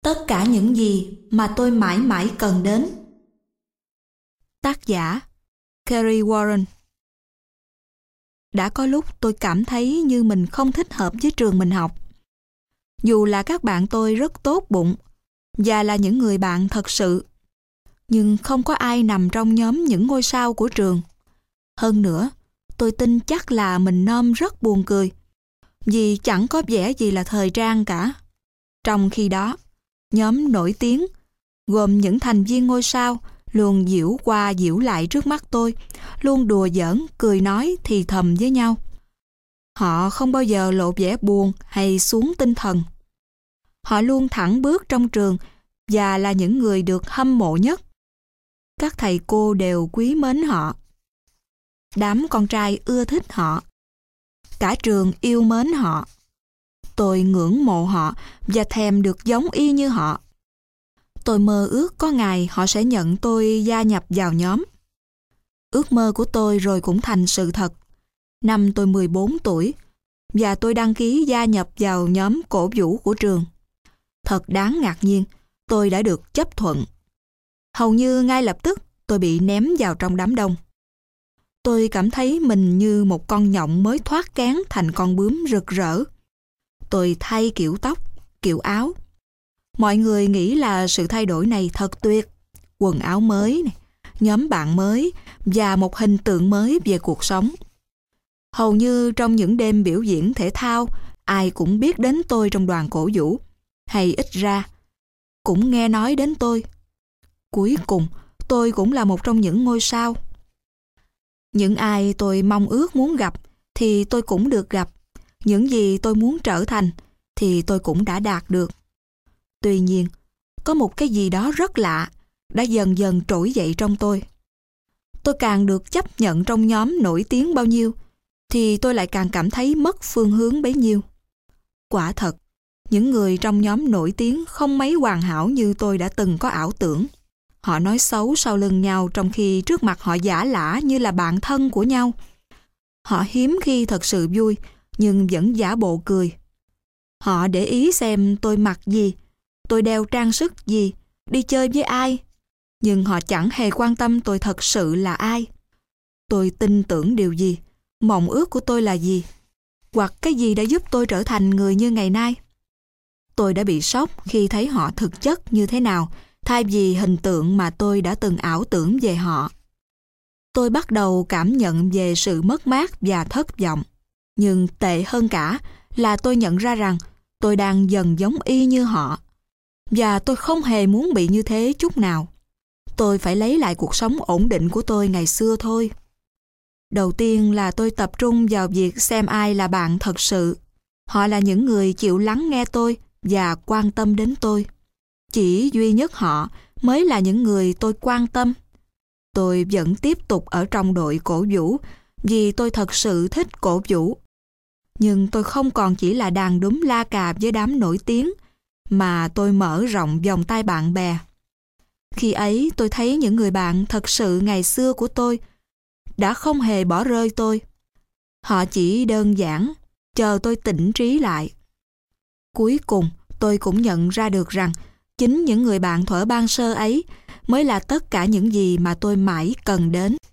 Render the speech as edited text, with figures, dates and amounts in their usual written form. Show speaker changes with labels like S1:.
S1: Tất cả những gì mà tôi mãi mãi cần đến. Tác giả Kerry Warren. Đã có lúc tôi cảm thấy như mình không thích hợp với trường mình học. Dù là các bạn tôi rất tốt bụng và là những người bạn thật sự, nhưng không có ai nằm trong nhóm những ngôi sao của trường. Hơn nữa, tôi tin chắc là mình Nom rất buồn cười, vì chẳng có vẻ gì là thời trang cả. Trong khi đó, nhóm nổi tiếng, gồm những thành viên ngôi sao, luôn giễu qua giễu lại trước mắt tôi, luôn đùa giỡn, cười nói thì thầm với nhau. Họ không bao giờ lộ vẻ buồn hay xuống tinh thần. Họ luôn thẳng bước trong trường và là những người được hâm mộ nhất. Các thầy cô đều quý mến họ. Đám con trai ưa thích họ. Cả trường yêu mến họ. Tôi ngưỡng mộ họ và thèm được giống y như họ. Tôi mơ ước có ngày họ sẽ nhận tôi gia nhập vào nhóm. Ước mơ của tôi rồi cũng thành sự thật. Năm tôi 14 tuổi và tôi đăng ký gia nhập vào nhóm cổ vũ của trường. Thật đáng ngạc nhiên, tôi đã được chấp thuận. Hầu như ngay lập tức tôi bị ném vào trong đám đông. Tôi cảm thấy mình như một con nhộng mới thoát kén thành con bướm rực rỡ. Tôi thay kiểu tóc, kiểu áo. Mọi người nghĩ là sự thay đổi này thật tuyệt. Quần áo mới, nhóm bạn mới và một hình tượng mới về cuộc sống. Hầu như trong những đêm biểu diễn thể thao, ai cũng biết đến tôi trong đoàn cổ vũ, hay ít ra cũng nghe nói đến tôi. Cuối cùng, tôi cũng là một trong những ngôi sao. Những ai tôi mong ước muốn gặp thì tôi cũng được gặp. Những gì tôi muốn trở thành thì tôi cũng đã đạt được. Tuy nhiên, có một cái gì đó rất lạ đã dần dần trỗi dậy trong tôi. Tôi càng được chấp nhận trong nhóm nổi tiếng bao nhiêu thì tôi lại càng cảm thấy mất phương hướng bấy nhiêu. Quả thật, những người trong nhóm nổi tiếng không mấy hoàn hảo như tôi đã từng có ảo tưởng. Họ nói xấu sau lưng nhau trong khi trước mặt họ giả lả như là bạn thân của nhau. Họ hiếm khi thật sự vui nhưng vẫn giả bộ cười. Họ để ý xem tôi mặc gì, tôi đeo trang sức gì, đi chơi với ai. Nhưng họ chẳng hề quan tâm tôi thật sự là ai. Tôi tin tưởng điều gì, mộng ước của tôi là gì, hoặc cái gì đã giúp tôi trở thành người như ngày nay. Tôi đã bị sốc khi thấy họ thực chất như thế nào, thay vì hình tượng mà tôi đã từng ảo tưởng về họ. Tôi bắt đầu cảm nhận về sự mất mát và thất vọng. Nhưng tệ hơn cả là tôi nhận ra rằng tôi đang dần giống y như họ. Và tôi không hề muốn bị như thế chút nào. Tôi phải lấy lại cuộc sống ổn định của tôi ngày xưa thôi. Đầu tiên là tôi tập trung vào việc xem ai là bạn thật sự. Họ là những người chịu lắng nghe tôi và quan tâm đến tôi. Chỉ duy nhất họ mới là những người tôi quan tâm. Tôi vẫn tiếp tục ở trong đội cổ vũ vì tôi thật sự thích cổ vũ. Nhưng tôi không còn chỉ là đàn đúm la cà với đám nổi tiếng, mà tôi mở rộng vòng tay bạn bè. Khi ấy tôi thấy những người bạn thật sự ngày xưa của tôi đã không hề bỏ rơi tôi. Họ chỉ đơn giản chờ tôi tỉnh trí lại. Cuối cùng tôi cũng nhận ra được rằng chính những người bạn thuở ban sơ ấy mới là tất cả những gì mà tôi mãi cần đến.